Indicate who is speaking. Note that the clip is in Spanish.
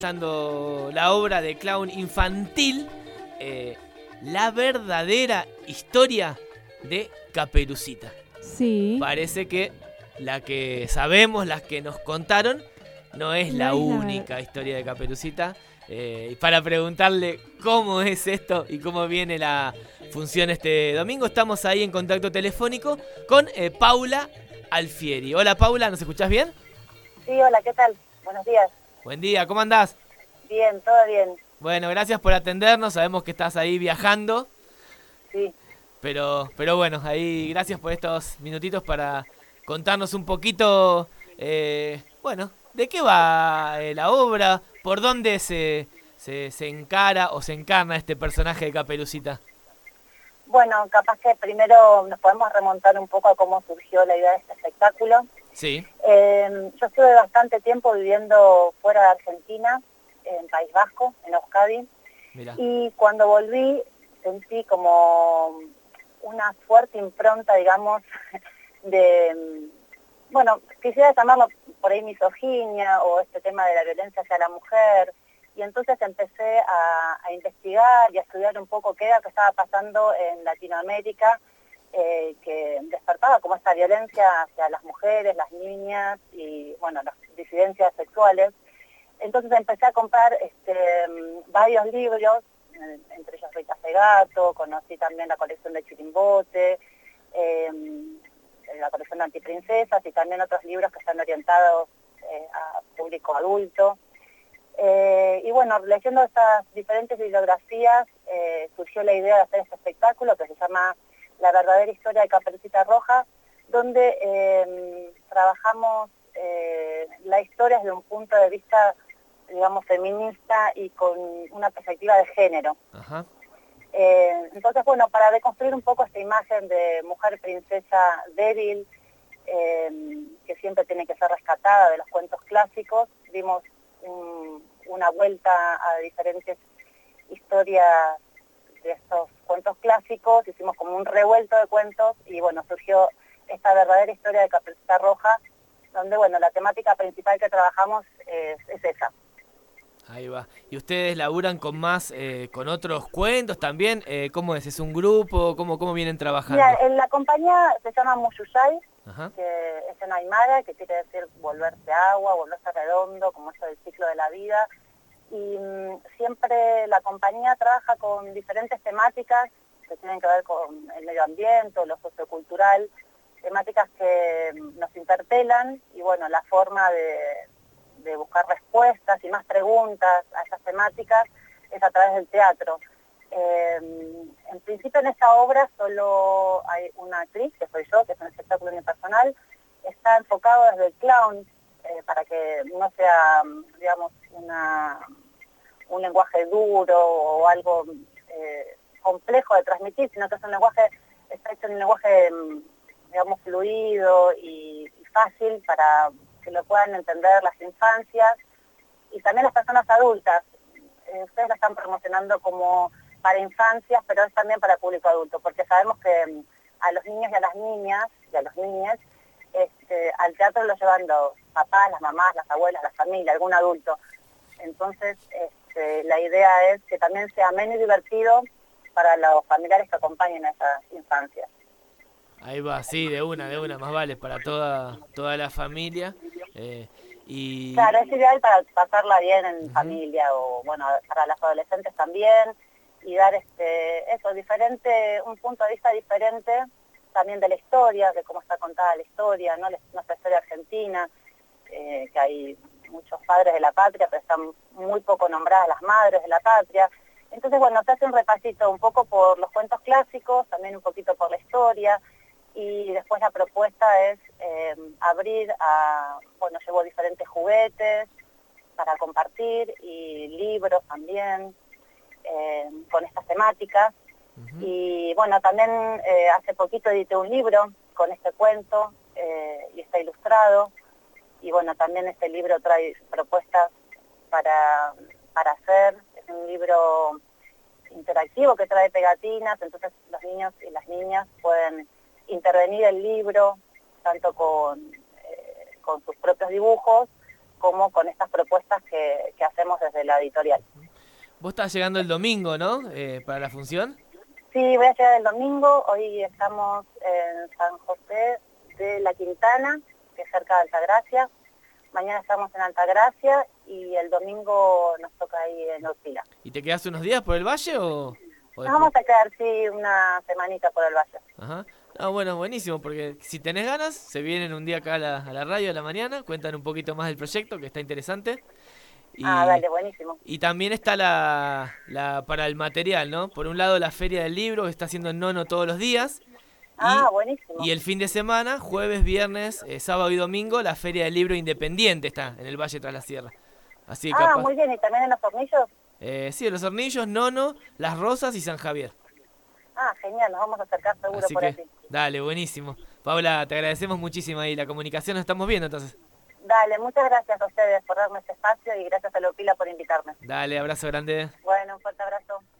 Speaker 1: Escuchando la obra de clown infantil, la verdadera historia de Caperucita.
Speaker 2: Sí.
Speaker 1: Parece que la que sabemos, las que nos contaron, no es la única historia de Caperucita. Y para preguntarle cómo es esto y cómo viene la función este domingo, estamos ahí en contacto telefónico con Paula Alfieri. Hola Paula, ¿nos escuchás bien?
Speaker 3: Sí, hola, ¿qué tal? Buenos días.
Speaker 1: Buen día, ¿cómo andás?
Speaker 3: Bien, todo bien.
Speaker 1: Bueno, gracias por atendernos, sabemos que estás ahí viajando.
Speaker 3: Sí.
Speaker 1: Pero bueno, ahí gracias por estos minutitos para contarnos un poquito, bueno, de qué va la obra, por dónde se encara o se encarna este personaje de Caperucita.
Speaker 3: Bueno, capaz que primero nos podemos remontar un poco a cómo surgió la idea de este espectáculo.
Speaker 1: Sí.
Speaker 3: Yo estuve bastante tiempo viviendo fuera de Argentina, en País Vasco, en Euskadi.
Speaker 1: Mirá.
Speaker 3: Y cuando volví sentí como una fuerte impronta, digamos, de, bueno, quisiera llamarlo por ahí misoginia o este tema de la violencia hacia la mujer. Y entonces empecé a investigar y a estudiar un poco qué era lo que estaba pasando en Latinoamérica, que despertaba como esta violencia hacia las mujeres, las niñas y, bueno, las disidencias sexuales. Entonces empecé a comprar varios libros, entre ellos Rita Segato, conocí también la colección de Chirimbote, la colección de Antiprincesas y también otros libros que están orientados a público adulto. Y bueno, leyendo estas diferentes bibliografías surgió la idea de hacer este espectáculo que se llama La verdadera historia de Caperucita Roja, donde trabajamos la historia desde un punto de vista, digamos, feminista y con una perspectiva de género.
Speaker 1: Ajá.
Speaker 3: Entonces, bueno, para deconstruir un poco esta imagen de mujer princesa débil, que siempre tiene que ser rescatada de los cuentos clásicos, dimos una vuelta a diferentes historias de estos cuentos clásicos, hicimos como un revuelto de cuentos y bueno, surgió esta verdadera historia de Caperucita Roja, donde bueno, la temática principal que trabajamos es esa.
Speaker 1: Ahí va. ¿Y ustedes laburan con más, con otros cuentos también? ¿Cómo es? ¿Es un grupo? ¿Cómo vienen trabajando?
Speaker 3: Mira, en la compañía se llama Muyuyay,
Speaker 1: Ajá.
Speaker 3: que es en Aymara, que quiere decir volverse agua, volverse redondo, como eso del ciclo de la vida. Y siempre la compañía trabaja con diferentes temáticas que tienen que ver con el medio ambiente, lo sociocultural, temáticas que nos interpelan y bueno, la forma de buscar respuestas y más preguntas a esas temáticas es a través del teatro. En principio en esta obra solo hay una actriz, que soy yo, que es un espectáculo unipersonal, está enfocado desde el clown, para que no sea, digamos, un lenguaje duro o algo complejo de transmitir, sino que es un lenguaje, está hecho en un lenguaje, digamos, fluido y fácil para que lo puedan entender las infancias y también las personas adultas. Ustedes lo están promocionando como para infancias, pero es también para público adulto, porque sabemos que a los niños y a las niñas, y a los niños, al teatro lo llevan los papás, las mamás, las abuelas, la familia, algún adulto. Entonces, la idea es que también sea ameno y divertido para los familiares que acompañen a esas infancias.
Speaker 1: Ahí va, sí, de una, más vale, para toda la familia.
Speaker 3: Claro, es ideal para pasarla bien en
Speaker 1: Uh-huh.
Speaker 3: familia o, bueno, para las adolescentes también y dar eso, diferente, un punto de vista diferente también de la historia, de cómo está contada la historia, ¿no? Nuestra historia argentina, que hay muchos padres de la patria, pero están muy poco nombradas las madres de la patria. Entonces, bueno, se hace un repasito un poco por los cuentos clásicos, también un poquito por la historia, y después la propuesta es abrir a, bueno, llevo diferentes juguetes para compartir y libros también con estas temáticas.
Speaker 1: Uh-huh.
Speaker 3: Y bueno, también hace poquito edité un libro con este cuento y está ilustrado. Y bueno, también este libro trae propuestas para hacer. Es un libro interactivo que trae pegatinas, entonces los niños y las niñas pueden intervenir el libro tanto con sus propios dibujos como con estas propuestas que hacemos desde la editorial.
Speaker 1: Vos estás llegando el domingo, ¿no? Para la función.
Speaker 3: Sí, voy a llegar el domingo. Hoy estamos en San José de la Quintana, que es cerca de Altagracia. Mañana estamos en Altagracia y el domingo nos toca ahí en Orpila.
Speaker 1: ¿Y te quedas unos días por el valle o
Speaker 3: Nos vamos a quedar, sí, una semanita por el valle.
Speaker 1: Ajá. Ah, bueno, buenísimo, porque si tenés ganas, se vienen un día acá a la radio a la mañana, cuentan un poquito más del proyecto, que está interesante.
Speaker 3: Dale, buenísimo.
Speaker 1: Y también está para el material, ¿no? Por un lado la Feria del Libro, que está haciendo en Nono todos los días.
Speaker 3: Buenísimo.
Speaker 1: Y el fin de semana, jueves, viernes, sábado y domingo, la Feria del Libro Independiente está en el Valle Tras la Sierra. Así que
Speaker 3: muy bien, ¿y también en Los Hornillos?
Speaker 1: Sí, en Los Hornillos, Nono, Las Rosas y San Javier.
Speaker 3: Genial, nos vamos a acercar seguro
Speaker 1: Así
Speaker 3: por
Speaker 1: que,
Speaker 3: aquí.
Speaker 1: dale, buenísimo. Paula, te agradecemos muchísimo ahí la comunicación, nos estamos viendo entonces.
Speaker 3: Dale, muchas gracias a ustedes por darme este espacio y gracias a Lopila por invitarme.
Speaker 1: Dale, abrazo grande.
Speaker 3: Bueno, un fuerte abrazo.